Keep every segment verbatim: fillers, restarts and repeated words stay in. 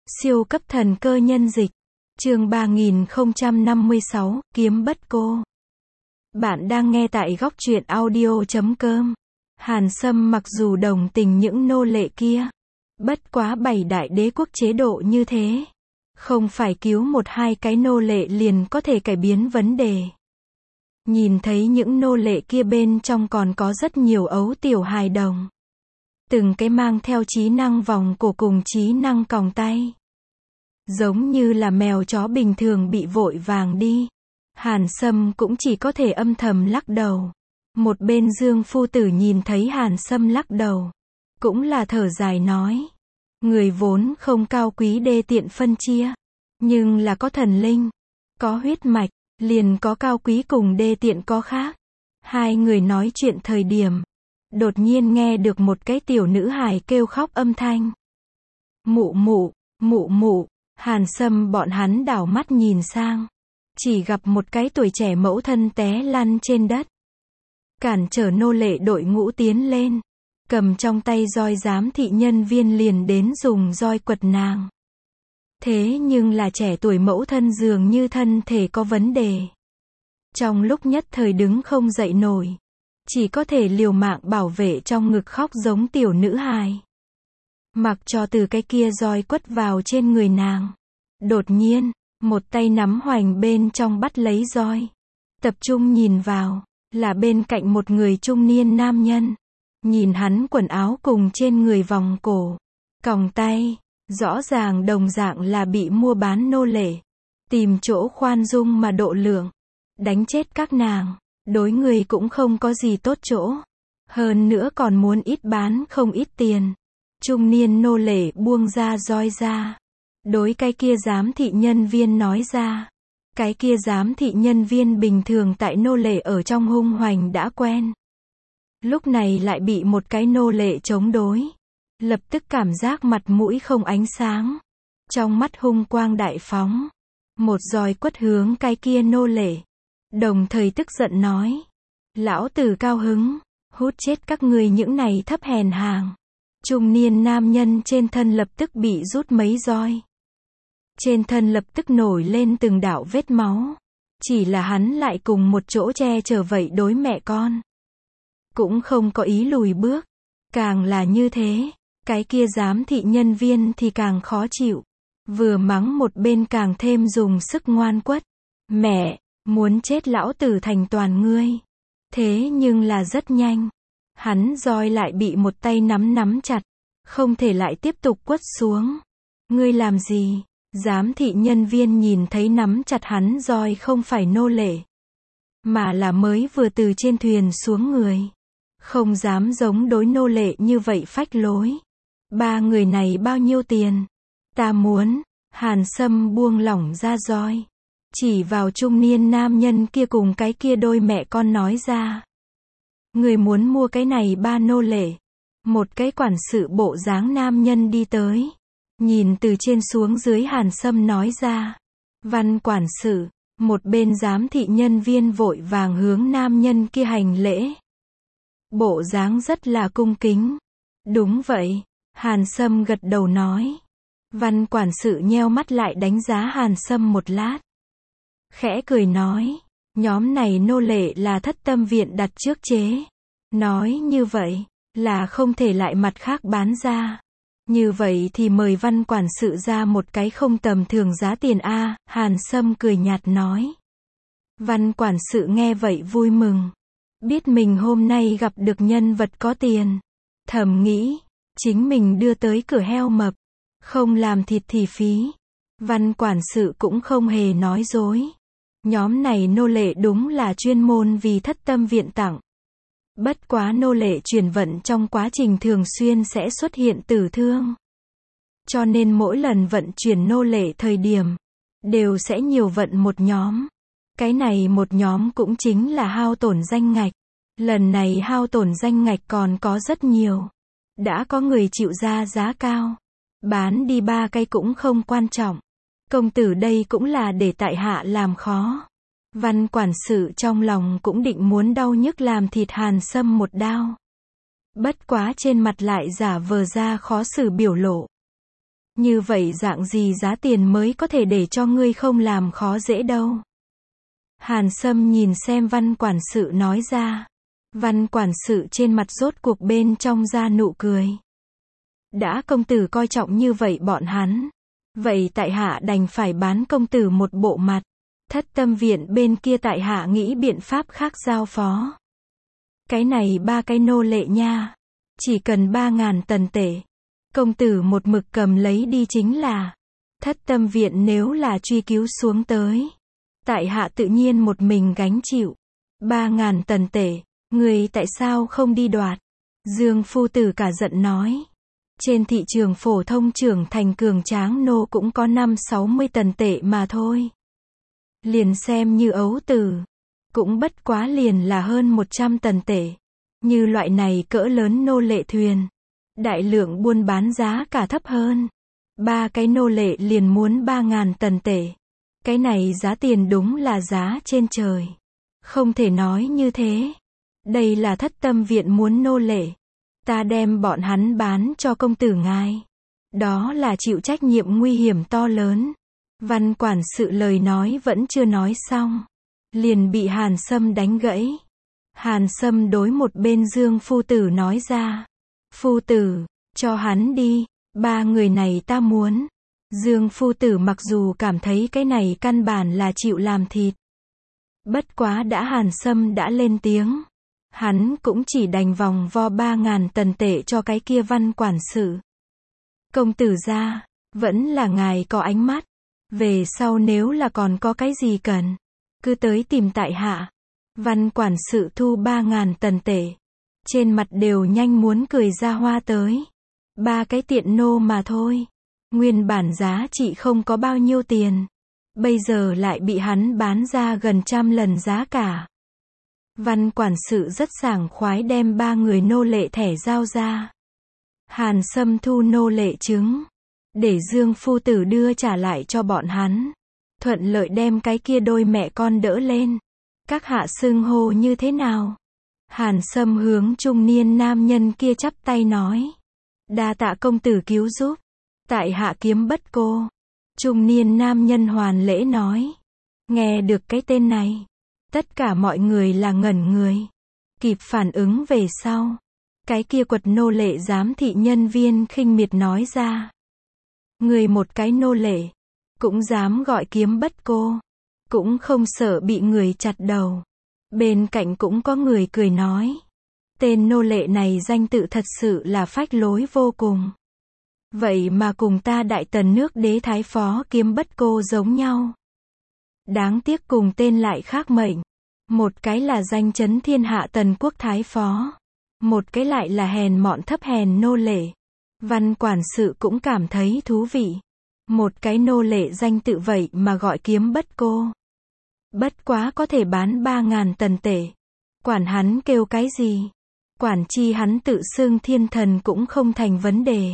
Siêu cấp thần cơ nhân dịch. Chương ba nghìn không trăm năm mươi sáu, Kiếm Bất Cô. Bạn đang nghe tại góc truyện audio chấm com. Hàn Sâm mặc dù đồng tình những nô lệ kia, bất quá bảy đại đế quốc chế độ như thế, không phải cứu một hai cái nô lệ liền có thể cải biến vấn đề. Nhìn thấy những nô lệ kia bên trong còn có rất nhiều ấu tiểu hài đồng. Từng cái mang theo trí năng vòng cổ cùng trí năng còng tay. Giống như là mèo chó bình thường bị vội vàng đi. Hàn Sâm cũng chỉ có thể âm thầm lắc đầu. Một bên Dương phu tử nhìn thấy Hàn Sâm lắc đầu, cũng là thở dài nói. Người vốn không cao quý đê tiện phân chia, nhưng là có thần linh, có huyết mạch, liền có cao quý cùng đê tiện có khác. Hai người nói chuyện thời điểm, đột nhiên nghe được một cái tiểu nữ hài kêu khóc âm thanh. Mụ mụ, mụ mụ. Hàn Sâm bọn hắn đảo mắt nhìn sang, chỉ gặp một cái tuổi trẻ mẫu thân té lăn trên đất. Cản trở nô lệ đội ngũ tiến lên, cầm trong tay roi giám thị nhân viên liền đến dùng roi quật nàng. Thế nhưng là trẻ tuổi mẫu thân dường như thân thể có vấn đề. Trong lúc nhất thời đứng không dậy nổi, chỉ có thể liều mạng bảo vệ trong ngực khóc giống tiểu nữ hài. Mặc cho từ cái kia roi quất vào trên người nàng. Đột nhiên, một tay nắm hoành bên trong bắt lấy roi. Tập trung nhìn vào, là bên cạnh một người trung niên nam nhân. Nhìn hắn quần áo cùng trên người vòng cổ, còng tay, rõ ràng đồng dạng là bị mua bán nô lệ. Tìm chỗ khoan dung mà độ lượng, đánh chết các nàng, đối người cũng không có gì tốt chỗ. Hơn nữa còn muốn ít bán không ít tiền. Trung niên nô lệ buông ra roi ra, đối cái kia giám thị nhân viên nói ra. Cái kia giám thị nhân viên bình thường tại nô lệ ở trong hung hoành đã quen. Lúc này lại bị một cái nô lệ chống đối. Lập tức cảm giác mặt mũi không ánh sáng. Trong mắt hung quang đại phóng. Một roi quất hướng cái kia nô lệ. Đồng thời tức giận nói. Lão tử cao hứng, hút chết các người những này thấp hèn hàng. Trung niên nam nhân trên thân lập tức bị rút mấy roi. Trên thân lập tức nổi lên từng đạo vết máu. Chỉ là hắn lại cùng một chỗ che chở vậy đối mẹ con. Cũng không có ý lùi bước. Càng là như thế, cái kia giám thị nhân viên thì càng khó chịu. Vừa mắng một bên càng thêm dùng sức ngoan quất. Mẹ, muốn chết lão tử thành toàn ngươi. Thế nhưng là rất nhanh. Hắn roi lại bị một tay nắm nắm chặt. Không thể lại tiếp tục quất xuống. Ngươi làm gì? Giám thị nhân viên nhìn thấy nắm chặt hắn roi không phải nô lệ, mà là mới vừa từ trên thuyền xuống người. Không dám giống đối nô lệ như vậy phách lối. Ba người này bao nhiêu tiền? Ta muốn. Hàn Sâm buông lỏng ra roi, chỉ vào trung niên nam nhân kia cùng cái kia đôi mẹ con nói ra. Người muốn mua cái này ba nô lệ. Một cái quản sự bộ dáng nam nhân đi tới. Nhìn từ trên xuống dưới Hàn Sâm nói ra. Văn quản sự. Một bên giám thị nhân viên vội vàng hướng nam nhân kia hành lễ. Bộ dáng rất là cung kính. Đúng vậy. Hàn Sâm gật đầu nói. Văn quản sự nheo mắt lại đánh giá Hàn Sâm một lát. Khẽ cười nói. Nhóm này nô lệ là thất tâm viện đặt trước chế. Nói như vậy, là không thể lại mặt khác bán ra. Như vậy thì mời văn quản sự ra một cái không tầm thường giá tiền a. Hàn Sâm cười nhạt nói. Văn quản sự nghe vậy vui mừng. Biết mình hôm nay gặp được nhân vật có tiền. Thầm nghĩ, chính mình đưa tới cửa heo mập. Không làm thịt thì phí. Văn quản sự cũng không hề nói dối. Nhóm này nô lệ đúng là chuyên môn vì thất tâm viện tặng. Bất quá nô lệ chuyển vận trong quá trình thường xuyên sẽ xuất hiện tử thương. Cho nên mỗi lần vận chuyển nô lệ thời điểm, đều sẽ nhiều vận một nhóm. Cái này một nhóm cũng chính là hao tổn danh ngạch. Lần này hao tổn danh ngạch còn có rất nhiều. Đã có người chịu ra giá cao. Bán đi ba cây cũng không quan trọng. Công tử đây cũng là để tại hạ làm khó. Văn quản sự trong lòng cũng định muốn đau nhức làm thịt Hàn Sâm một đao. Bất quá trên mặt lại giả vờ ra khó xử biểu lộ. Như vậy dạng gì giá tiền mới có thể để cho ngươi không làm khó dễ đâu. Hàn Sâm nhìn xem Văn quản sự nói ra. Văn quản sự trên mặt rốt cuộc bên trong ra nụ cười. Đã công tử coi trọng như vậy bọn hắn. Vậy tại hạ đành phải bán công tử một bộ mặt. Thất tâm viện bên kia tại hạ nghĩ biện pháp khác giao phó. Cái này ba cái nô lệ nha. Chỉ cần ba ngàn tần tệ. Công tử một mực cầm lấy đi chính là. Thất tâm viện nếu là truy cứu xuống tới. Tại hạ tự nhiên một mình gánh chịu. Ba ngàn tần tệ. Người tại sao không đi đoạt? Dương phu tử cả giận nói. Trên thị trường phổ thông trưởng thành cường tráng nô cũng có năm sáu mươi tần tệ mà thôi. Liền xem như ấu tử. Cũng bất quá liền là hơn một trăm tần tệ. Như loại này cỡ lớn nô lệ thuyền. Đại lượng buôn bán giá cả thấp hơn. Ba cái nô lệ liền muốn ba ngàn tần tệ. Cái này giá tiền đúng là giá trên trời. Không thể nói như thế. Đây là thất tâm viện muốn nô lệ. Ta đem bọn hắn bán cho công tử ngài. Đó là chịu trách nhiệm nguy hiểm to lớn. Văn quản sự lời nói vẫn chưa nói xong. Liền bị Hàn Sâm đánh gãy. Hàn Sâm đối một bên Dương phu tử nói ra. Phu tử, cho hắn đi. Ba người này ta muốn. Dương phu tử mặc dù cảm thấy cái này căn bản là chịu làm thịt. Bất quá đã Hàn Sâm đã lên tiếng. Hắn cũng chỉ đành vòng vo ba ngàn tần tệ cho cái kia văn quản sự. Công tử gia, vẫn là ngài có ánh mắt. Về sau nếu là còn có cái gì cần, cứ tới tìm tại hạ. Văn quản sự thu ba ngàn tần tệ. Trên mặt đều nhanh muốn cười ra hoa tới. Ba cái tiện nô mà thôi. Nguyên bản giá trị không có bao nhiêu tiền. Bây giờ lại bị hắn bán ra gần trăm lần giá cả. Văn quản sự rất sảng khoái đem ba người nô lệ thẻ giao ra. Hàn Sâm thu nô lệ chứng. Để Dương phu tử đưa trả lại cho bọn hắn. Thuận lợi đem cái kia đôi mẹ con đỡ lên. Các hạ xưng hô như thế nào? Hàn Sâm hướng trung niên nam nhân kia chắp tay nói. Đa tạ công tử cứu giúp. Tại hạ Kiếm Bất Cô. Trung niên nam nhân hoàn lễ nói. Nghe được cái tên này. Tất cả mọi người là ngẩn người. Kịp phản ứng về sau. Cái kia quật nô lệ giám thị nhân viên khinh miệt nói ra. Người một cái nô lệ. Cũng dám gọi Kiếm Bất Cô. Cũng không sợ bị người chặt đầu. Bên cạnh cũng có người cười nói. Tên nô lệ này danh tự thật sự là phách lối vô cùng. Vậy mà cùng ta đại tần nước đế thái phó Kiếm Bất Cô giống nhau. Đáng tiếc cùng tên lại khác mệnh. Một cái là danh chấn thiên hạ tần quốc thái phó. Một cái lại là hèn mọn thấp hèn nô lệ. Văn quản sự cũng cảm thấy thú vị. Một cái nô lệ danh tự vậy mà gọi Kiếm Bất Cô. Bất quá có thể bán ba ngàn tần tệ. Quản hắn kêu cái gì? Quản chi hắn tự xưng thiên thần cũng không thành vấn đề.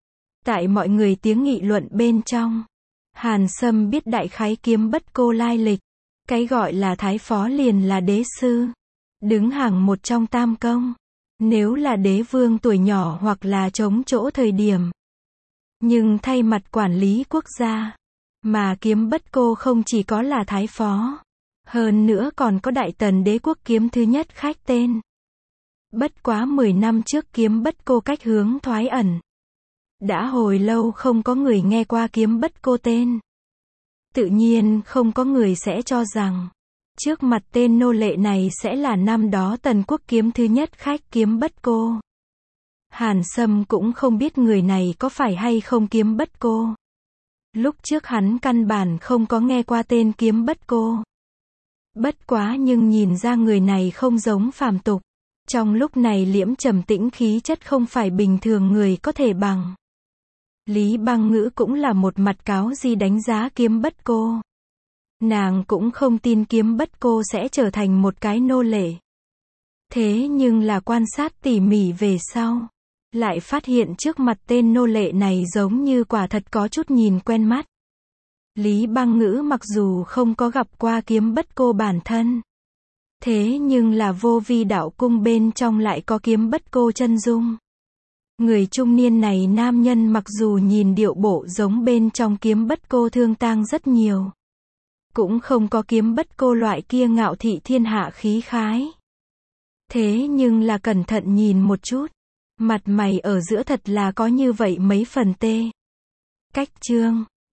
Tại mọi người tiếng nghị luận bên trong. Hàn Sâm biết đại khái Kiếm Bất Cô lai lịch. Cái gọi là thái phó liền là đế sư. Đứng hàng một trong tam công. Nếu là đế vương tuổi nhỏ hoặc là chống chỗ thời điểm. Nhưng thay mặt quản lý quốc gia. Mà Kiếm Bất Cô không chỉ có là thái phó. Hơn nữa còn có đại tần đế quốc kiếm thứ nhất khách tên. Bất quá mười năm trước Kiếm Bất Cô cách hướng thoái ẩn. Đã hồi lâu không có người nghe qua Kiếm Bất Cô tên. Tự nhiên không có người sẽ cho rằng. Trước mặt tên nô lệ này sẽ là năm đó tần quốc kiếm thứ nhất khách Kiếm Bất Cô. Hàn Sâm cũng không biết người này có phải hay không Kiếm Bất Cô. Lúc trước hắn căn bản không có nghe qua tên Kiếm Bất Cô. Bất quá nhưng nhìn ra người này không giống phàm tục. Trong lúc này liễm trầm tĩnh khí chất không phải bình thường người có thể bằng. Lý Băng Ngữ cũng là một mặt cáo gì đánh giá Kiếm Bất Cô. Nàng cũng không tin Kiếm Bất Cô sẽ trở thành một cái nô lệ. Thế nhưng là quan sát tỉ mỉ về sau. Lại phát hiện trước mặt tên nô lệ này giống như quả thật có chút nhìn quen mắt. Lý Băng Ngữ mặc dù không có gặp qua Kiếm Bất Cô bản thân. Thế nhưng là vô vi đạo cung bên trong lại có Kiếm Bất Cô chân dung. Người trung niên này nam nhân mặc dù nhìn điệu bộ giống bên trong Kiếm Bất Cô Thương Tang rất nhiều. Cũng không có Kiếm Bất Cô loại kia ngạo thị thiên hạ khí khái. Thế nhưng là cẩn thận nhìn một chút. Mặt mày ở giữa thật là có như vậy mấy phần tê. Cách trương.